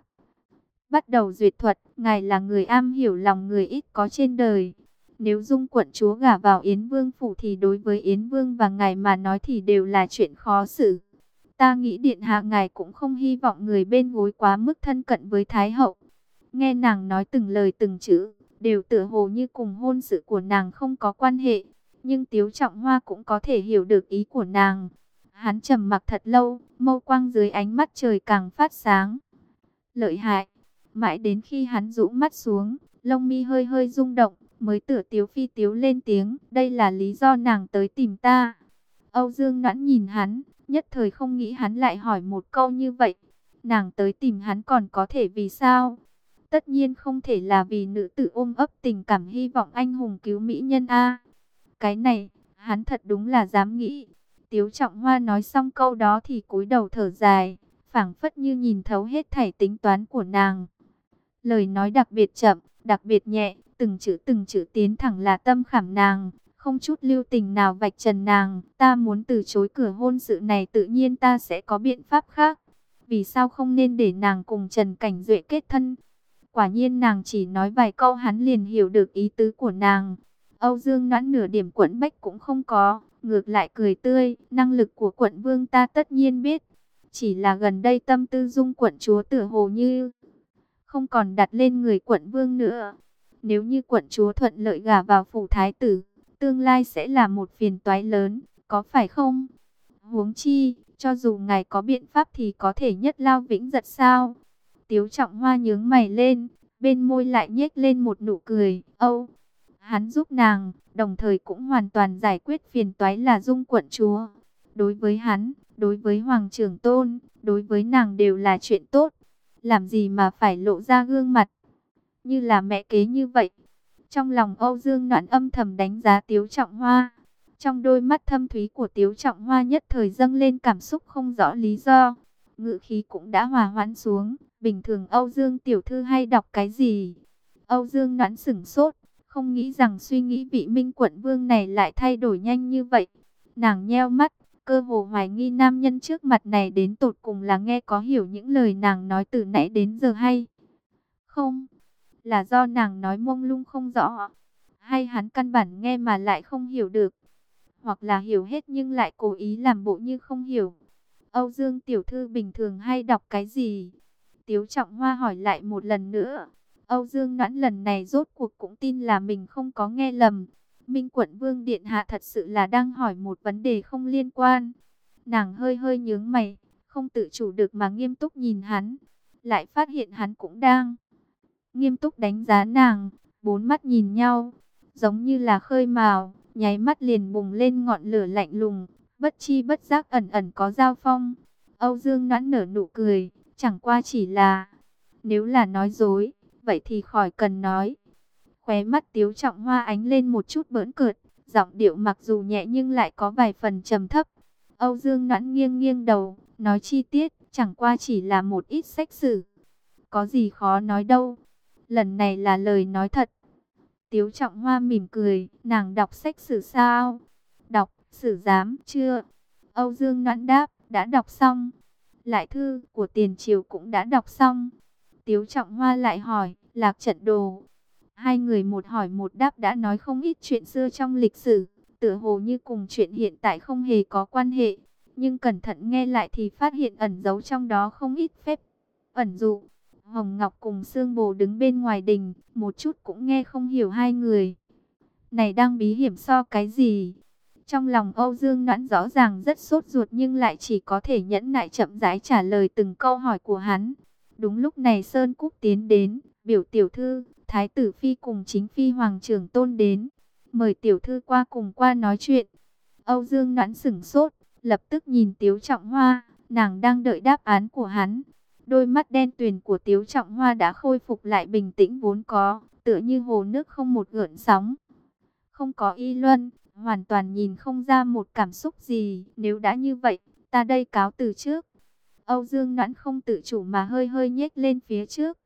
bắt đầu duyệt thuật, ngài là người am hiểu lòng người ít có trên đời. Nếu Dung quận chúa gả vào Yến Vương phủ thì đối với Yến Vương và ngài mà nói thì đều là chuyện khó xử. Ta nghĩ điện hạ ngài cũng không hy vọng người bên gối quá mức thân cận với Thái hậu. Nghe nàng nói từng lời từng chữ, đều tựa hồ như cùng hôn sự của nàng không có quan hệ. Nhưng Tiếu Trọng Hoa cũng có thể hiểu được ý của nàng. Hắn trầm mặc thật lâu, mâu quang dưới ánh mắt trời càng phát sáng. Lợi hại, mãi đến khi hắn rũ mắt xuống, lông mi hơi hơi rung động, mới tựa Tiếu Phi Tiếu lên tiếng, đây là lý do nàng tới tìm ta. Âu Dương Noãn nhìn hắn, nhất thời không nghĩ hắn lại hỏi một câu như vậy. Nàng tới tìm hắn còn có thể vì sao? Tất nhiên không thể là vì nữ tử ôm ấp tình cảm hy vọng anh hùng cứu mỹ nhân a. Cái này, hắn thật đúng là dám nghĩ. Tiếu Trọng Hoa nói xong câu đó thì cúi đầu thở dài, phảng phất như nhìn thấu hết thảy tính toán của nàng. Lời nói đặc biệt chậm, đặc biệt nhẹ, từng chữ từng chữ tiến thẳng là tâm khảm nàng, không chút lưu tình nào vạch trần nàng. Ta muốn từ chối cửa hôn sự này, tự nhiên ta sẽ có biện pháp khác. Vì sao không nên để nàng cùng Trần Cảnh Duệ kết thân? Quả nhiên nàng chỉ nói vài câu hắn liền hiểu được ý tứ của nàng. Âu Dương Noãn nửa điểm quẫn bách cũng không có, ngược lại cười tươi, năng lực của quận vương ta tất nhiên biết. Chỉ là gần đây tâm tư Dung quận chúa tựa hồ như không còn đặt lên người quận vương nữa. Nếu như quận chúa thuận lợi gả vào phủ thái tử, tương lai sẽ là một phiền toái lớn, có phải không? Huống chi, cho dù ngài có biện pháp thì có thể nhất lao vĩnh giật sao? Tiếu Trọng Hoa nhướng mày lên, bên môi lại nhếch lên một nụ cười. Âu, hắn giúp nàng, đồng thời cũng hoàn toàn giải quyết phiền toái là Dung quận chúa. Đối với hắn, đối với Hoàng trưởng tôn, đối với nàng đều là chuyện tốt. Làm gì mà phải lộ ra gương mặt như là mẹ kế như vậy? Trong lòng Âu Dương Noãn âm thầm đánh giá Tiếu Trọng Hoa. Trong đôi mắt thâm thúy của Tiếu Trọng Hoa nhất thời dâng lên cảm xúc không rõ lý do. Ngự khí cũng đã hòa hoãn xuống. Bình thường Âu Dương tiểu thư hay đọc cái gì? Âu Dương Noãn sửng sốt, không nghĩ rằng suy nghĩ vị Minh quận vương này lại thay đổi nhanh như vậy. Nàng nheo mắt, cơ hồ hoài nghi nam nhân trước mặt này đến tột cùng là nghe có hiểu những lời nàng nói từ nãy đến giờ hay không? Là do nàng nói mông lung không rõ, hay hắn căn bản nghe mà lại không hiểu được, hoặc là hiểu hết nhưng lại cố ý làm bộ như không hiểu. Âu Dương tiểu thư bình thường hay đọc cái gì? Tiếu Trọng Hoa hỏi lại một lần nữa. Âu Dương Noãn lần này rốt cuộc cũng tin là mình không có nghe lầm. Minh quận vương điện hạ thật sự là đang hỏi một vấn đề không liên quan. Nàng hơi hơi nhướng mày, không tự chủ được mà nghiêm túc nhìn hắn. Lại phát hiện hắn cũng đang nghiêm túc đánh giá nàng. Bốn mắt nhìn nhau, giống như là khơi mào, nháy mắt liền bùng lên ngọn lửa lạnh lùng, bất chi bất giác ẩn ẩn có giao phong. Âu Dương Noãn nở nụ cười, chẳng qua chỉ là, nếu là nói dối, vậy thì khỏi cần nói. Khóe mắt Tiếu Trọng Hoa ánh lên một chút bỡn cợt, giọng điệu mặc dù nhẹ nhưng lại có vài phần trầm thấp. Âu Dương Noãn nghiêng nghiêng đầu, nói chi tiết, chẳng qua chỉ là một ít sách sử. Có gì khó nói đâu, lần này là lời nói thật. Tiếu Trọng Hoa mỉm cười, nàng đọc sách sử sao? Đọc, sử giám, chưa? Âu Dương Noãn đáp, đã đọc xong. Lại thư của tiền triều cũng đã đọc xong. Tiếu Trọng Hoa lại hỏi, Lạc Trận Đồ. Hai người một hỏi một đáp đã nói không ít chuyện xưa trong lịch sử, tựa hồ như cùng chuyện hiện tại không hề có quan hệ. Nhưng cẩn thận nghe lại thì phát hiện ẩn giấu trong đó không ít phép ẩn dụ. Hồng Ngọc cùng Sương Bồ đứng bên ngoài đình, một chút cũng nghe không hiểu hai người này đang bí hiểm so cái gì. Trong lòng Âu Dương Noãn rõ ràng rất sốt ruột nhưng lại chỉ có thể nhẫn nại chậm rãi trả lời từng câu hỏi của hắn. Đúng lúc này Sơn Cúc tiến đến, biểu tiểu thư, Thái tử Phi cùng chính Phi Hoàng trưởng tôn đến. Mời tiểu thư qua cùng qua nói chuyện. Âu Dương Noãn sửng sốt, lập tức nhìn Tiếu Trọng Hoa, nàng đang đợi đáp án của hắn. Đôi mắt đen tuyền của Tiếu Trọng Hoa đã khôi phục lại bình tĩnh vốn có, tựa như hồ nước không một gợn sóng. Không có y luân, hoàn toàn nhìn không ra một cảm xúc gì. Nếu đã như vậy, ta đây cáo từ trước. Âu Dương Noãn không tự chủ mà hơi hơi nhếch lên phía trước.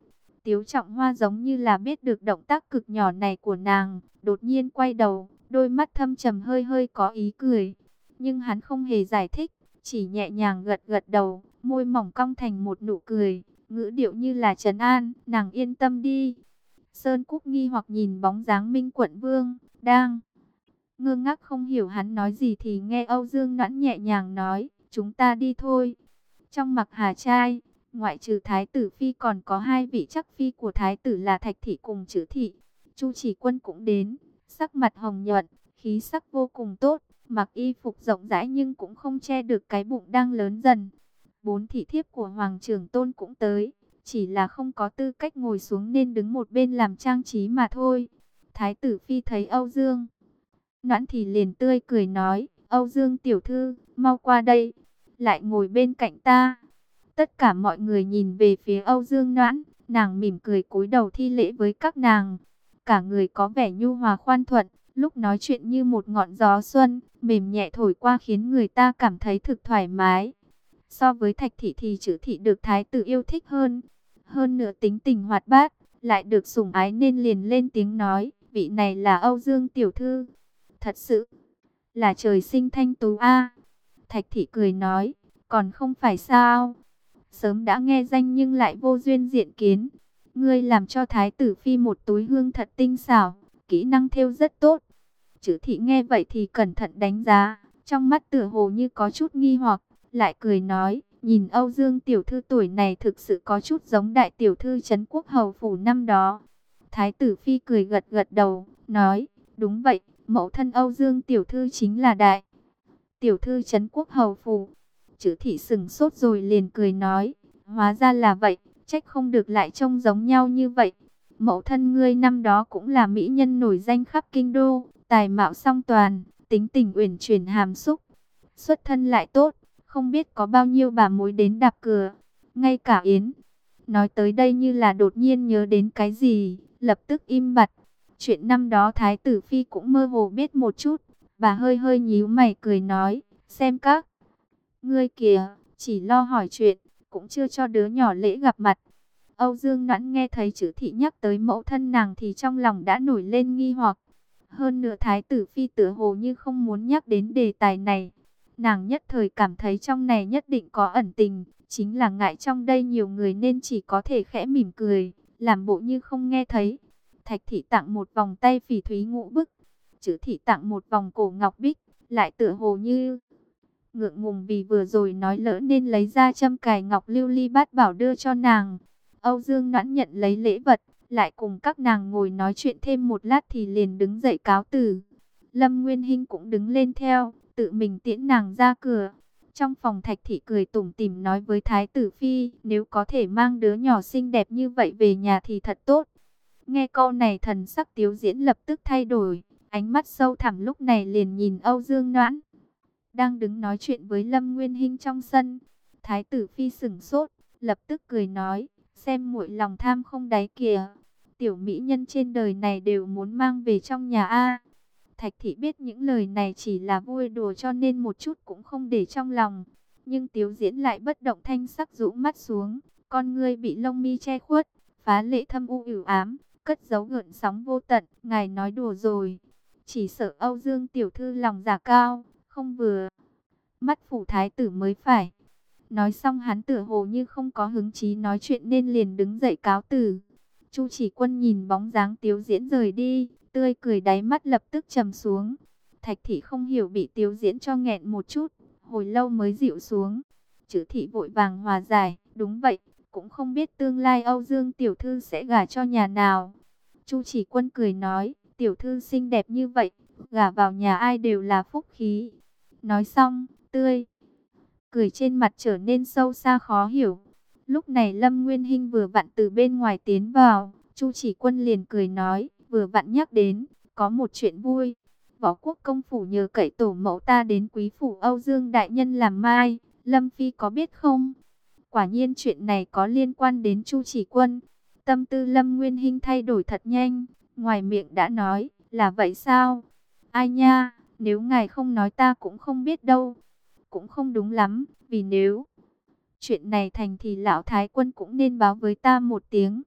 Tiếu Trọng Hoa giống như là biết được động tác cực nhỏ này của nàng, đột nhiên quay đầu, đôi mắt thâm trầm hơi hơi có ý cười. Nhưng hắn không hề giải thích, chỉ nhẹ nhàng gật gật đầu, môi mỏng cong thành một nụ cười, ngữ điệu như là trấn an, nàng yên tâm đi. Sơn Cúc nghi hoặc nhìn bóng dáng Minh Quận Vương, đang ngơ ngác không hiểu hắn nói gì thì nghe Âu Dương Noãn nhẹ nhàng nói, chúng ta đi thôi. Trong Mặc Hà trai, ngoại trừ Thái tử Phi còn có hai vị chắc phi của Thái tử là Thạch Thị cùng Chữ Thị. Chu Chỉ Quân cũng đến, sắc mặt hồng nhuận, khí sắc vô cùng tốt, mặc y phục rộng rãi nhưng cũng không che được cái bụng đang lớn dần. Bốn thị thiếp của Hoàng Trưởng Tôn cũng tới, chỉ là không có tư cách ngồi xuống nên đứng một bên làm trang trí mà thôi. Thái tử Phi thấy Âu Dương Noãn thì liền tươi cười nói, Âu Dương tiểu thư, mau qua đây, lại ngồi bên cạnh ta. Tất cả mọi người nhìn về phía Âu Dương Noãn, nàng mỉm cười cúi đầu thi lễ với các nàng. Cả người có vẻ nhu hòa khoan thuận, lúc nói chuyện như một ngọn gió xuân, mềm nhẹ thổi qua khiến người ta cảm thấy thực thoải mái. So với Thạch Thị thì Chữ Thị được Thái tử yêu thích hơn. Hơn nữa tính tình hoạt bát, lại được sủng ái nên liền lên tiếng nói, vị này là Âu Dương tiểu thư. Thật sự là trời sinh thanh tú a. Thạch Thị cười nói, còn không phải sao. Sớm đã nghe danh nhưng lại vô duyên diện kiến. Ngươi làm cho Thái tử Phi một túi hương thật tinh xảo, kỹ năng thêu rất tốt. Chữ Thị nghe vậy thì cẩn thận đánh giá, trong mắt tựa hồ như có chút nghi hoặc, lại cười nói, nhìn Âu Dương tiểu thư tuổi này thực sự có chút giống đại tiểu thư Trấn Quốc hầu phủ năm đó. Thái tử Phi cười gật gật đầu, nói, đúng vậy, mẫu thân Âu Dương tiểu thư chính là đại tiểu thư Trấn Quốc hầu phủ. Chữ Thị sừng sốt rồi liền cười nói, hóa ra là vậy, trách không được lại trông giống nhau như vậy. Mẫu thân ngươi năm đó cũng là mỹ nhân nổi danh khắp kinh đô, tài mạo song toàn, tính tình uyển chuyển hàm xúc, xuất thân lại tốt, không biết có bao nhiêu bà mối đến đạp cửa. Ngay cả Yến, nói tới đây như là đột nhiên nhớ đến cái gì, lập tức im bặt. Chuyện năm đó Thái tử Phi cũng mơ hồ biết một chút, bà hơi hơi nhíu mày cười nói, xem các ngươi kìa, chỉ lo hỏi chuyện, cũng chưa cho đứa nhỏ lễ gặp mặt. Âu Dương Noãn nghe thấy Chữ Thị nhắc tới mẫu thân nàng thì trong lòng đã nổi lên nghi hoặc. Hơn nữa Thái tử Phi tựa hồ như không muốn nhắc đến đề tài này. Nàng nhất thời cảm thấy trong này nhất định có ẩn tình, chính là ngại trong đây nhiều người nên chỉ có thể khẽ mỉm cười, làm bộ như không nghe thấy. Thạch Thị tặng một vòng tay phỉ thúy ngũ bức, Chữ Thị tặng một vòng cổ ngọc bích, lại tựa hồ như ngượng ngùng vì vừa rồi nói lỡ nên lấy ra châm cài ngọc lưu ly bát bảo đưa cho nàng. Âu Dương Noãn nhận lấy lễ vật, lại cùng các nàng ngồi nói chuyện thêm một lát thì liền đứng dậy cáo từ. Lâm Nguyên Hinh cũng đứng lên theo, tự mình tiễn nàng ra cửa. Trong phòng Thạch Thị cười tủm tỉm nói với Thái tử Phi, nếu có thể mang đứa nhỏ xinh đẹp như vậy về nhà thì thật tốt. Nghe câu này thần sắc Tiếu Diễn lập tức thay đổi, ánh mắt sâu thẳm lúc này liền nhìn Âu Dương Noãn đang đứng nói chuyện với Lâm Nguyên Hinh trong sân. Thái tử Phi sửng sốt, lập tức cười nói, xem muội lòng tham không đáy kìa, tiểu mỹ nhân trên đời này đều muốn mang về trong nhà a. Thạch Thị biết những lời này chỉ là vui đùa cho nên một chút cũng không để trong lòng, nhưng Tiếu Diễn lại bất động thanh sắc rũ mắt xuống, con ngươi bị lông mi che khuất, phá lệ thâm u ửu ám, cất giấu gợn sóng vô tận. Ngài nói đùa rồi, chỉ sợ Âu Dương tiểu thư lòng dạ cao, không vừa mắt phủ thái tử mới phải. Nói xong hắn tựa hồ như không có hứng chí nói chuyện nên liền đứng dậy cáo từ. Chu Chỉ Quân nhìn bóng dáng Tiếu Diễn rời đi, tươi cười đáy mắt lập tức trầm xuống. Thạch Thị không hiểu bị Tiếu Diễn cho nghẹn một chút, hồi lâu mới dịu xuống. Chữ Thị vội vàng hòa giải, đúng vậy, cũng không biết tương lai Âu Dương tiểu thư sẽ gả cho nhà nào. Chu Chỉ Quân cười nói, tiểu thư xinh đẹp như vậy, gả vào nhà ai đều là phúc khí. Nói xong, tươi cười trên mặt trở nên sâu xa khó hiểu. Lúc này Lâm Nguyên Hinh vừa vặn từ bên ngoài tiến vào, Chu Chỉ Quân liền cười nói, vừa vặn nhắc đến, có một chuyện vui. Võ Quốc công phủ nhờ cậy tổ mẫu ta đến quý phủ Âu Dương đại nhân làm mai, Lâm Phi có biết không? Quả nhiên chuyện này có liên quan đến Chu Chỉ Quân. Tâm tư Lâm Nguyên Hinh thay đổi thật nhanh, ngoài miệng đã nói, là vậy sao? Ai nha, nếu ngài không nói ta cũng không biết đâu. Cũng không đúng lắm, vì nếu chuyện này thành thì lão thái quân cũng nên báo với ta một tiếng.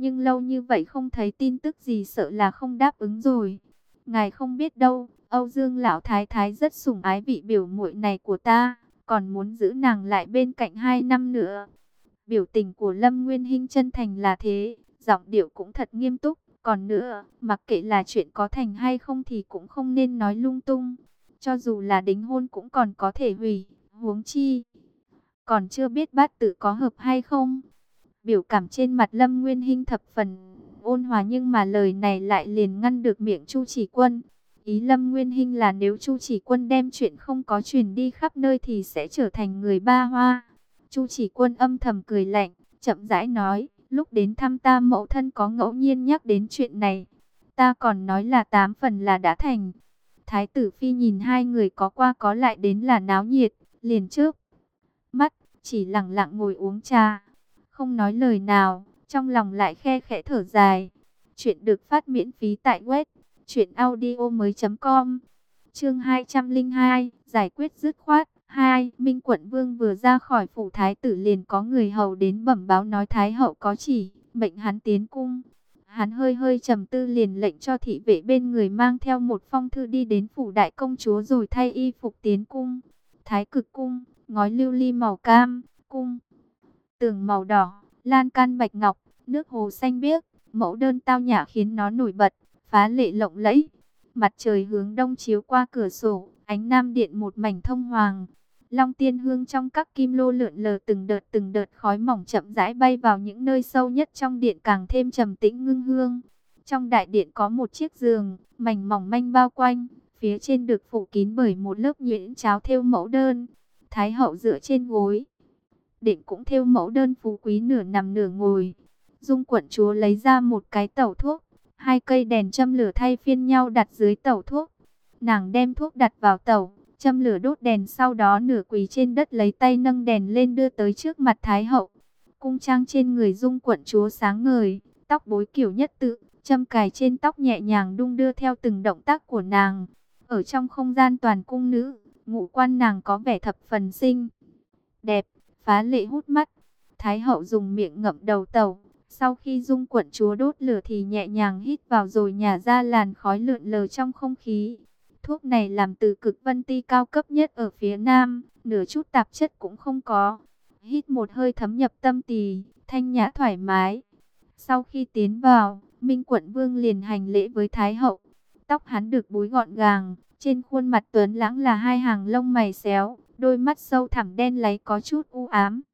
nhưng lâu như vậy không thấy tin tức gì, sợ là không đáp ứng rồi. Ngài không biết đâu, Âu Dương lão thái thái rất sủng ái vị biểu muội này của ta, còn muốn giữ nàng lại bên cạnh hai năm nữa. Biểu tình của Lâm Nguyên Hinh chân thành là thế, giọng điệu cũng thật nghiêm túc. Còn nữa, mặc kệ là chuyện có thành hay không thì cũng không nên nói lung tung. Cho dù là đính hôn cũng còn có thể hủy, huống chi còn chưa biết bát tự có hợp hay không. Biểu cảm trên mặt Lâm Nguyên Hinh thập phần ôn hòa, nhưng mà lời này lại liền ngăn được miệng Chu Chỉ Quân. Ý Lâm Nguyên Hinh là nếu Chu Chỉ Quân đem chuyện không có truyền đi khắp nơi thì sẽ trở thành người ba hoa. Chu Chỉ Quân âm thầm cười lạnh, chậm rãi nói, lúc đến thăm ta mẫu thân có ngẫu nhiên nhắc đến chuyện này. Ta còn nói là tám phần là đã thành. Thái tử Phi nhìn hai người có qua có lại đến là náo nhiệt, liền trước mắt, chỉ lặng lặng ngồi uống trà, không nói lời nào, trong lòng lại khe khẽ thở dài. Chuyện được phát miễn phí tại web truyện audio mới chấm com. Chương hai trăm lẻ hai, giải quyết dứt khoát. Hai, Minh Quận Vương vừa ra khỏi phủ thái tử liền có người hầu đến bẩm báo nói thái hậu có chỉ, mệnh hắn tiến cung. Hắn hơi hơi trầm tư liền lệnh cho thị vệ bên người mang theo một phong thư đi đến phủ đại công chúa rồi thay y phục tiến cung. Thái cực cung, ngói lưu ly màu cam, cung tường màu đỏ, lan can bạch ngọc, nước hồ xanh biếc, mẫu đơn tao nhã khiến nó nổi bật, phá lệ lộng lẫy. Mặt trời hướng đông chiếu qua cửa sổ, ánh nam điện một mảnh thông hoàng. Long tiên hương trong các kim lô lượn lờ, từng đợt từng đợt khói mỏng chậm rãi bay vào những nơi sâu nhất trong điện, càng thêm trầm tĩnh ngưng hương. Trong đại điện có một chiếc giường, mảnh mỏng manh bao quanh, phía trên được phủ kín bởi một lớp nhuyễn cháo thêu mẫu đơn. Thái hậu dựa trên gối định cũng thêu mẫu đơn phú quý, nửa nằm nửa ngồi. Dung quận chúa lấy ra một cái tẩu thuốc, hai cây đèn châm lửa thay phiên nhau đặt dưới tẩu thuốc. Nàng đem thuốc đặt vào tẩu, châm lửa đốt đèn, sau đó nửa quỳ trên đất lấy tay nâng đèn lên đưa tới trước mặt thái hậu. Cung trang trên người Dung quận chúa sáng ngời, tóc bối kiểu nhất tự, châm cài trên tóc nhẹ nhàng đung đưa theo từng động tác của nàng. Ở trong không gian toàn cung nữ, ngũ quan nàng có vẻ thập phần xinh đẹp, phá lệ hút mắt. Thái hậu dùng miệng ngậm đầu tẩu, sau khi Dung quận chúa đốt lửa thì nhẹ nhàng hít vào rồi nhả ra làn khói lượn lờ trong không khí. Thuốc này làm từ cực vân ti cao cấp nhất ở phía Nam, nửa chút tạp chất cũng không có. Hít một hơi thấm nhập tâm tỳ, thanh nhã thoải mái. Sau khi tiến vào, Minh Quận Vương liền hành lễ với Thái hậu. Tóc hắn được búi gọn gàng, trên khuôn mặt tuấn lãng là hai hàng lông mày xéo, đôi mắt sâu thẳm đen láy có chút u ám.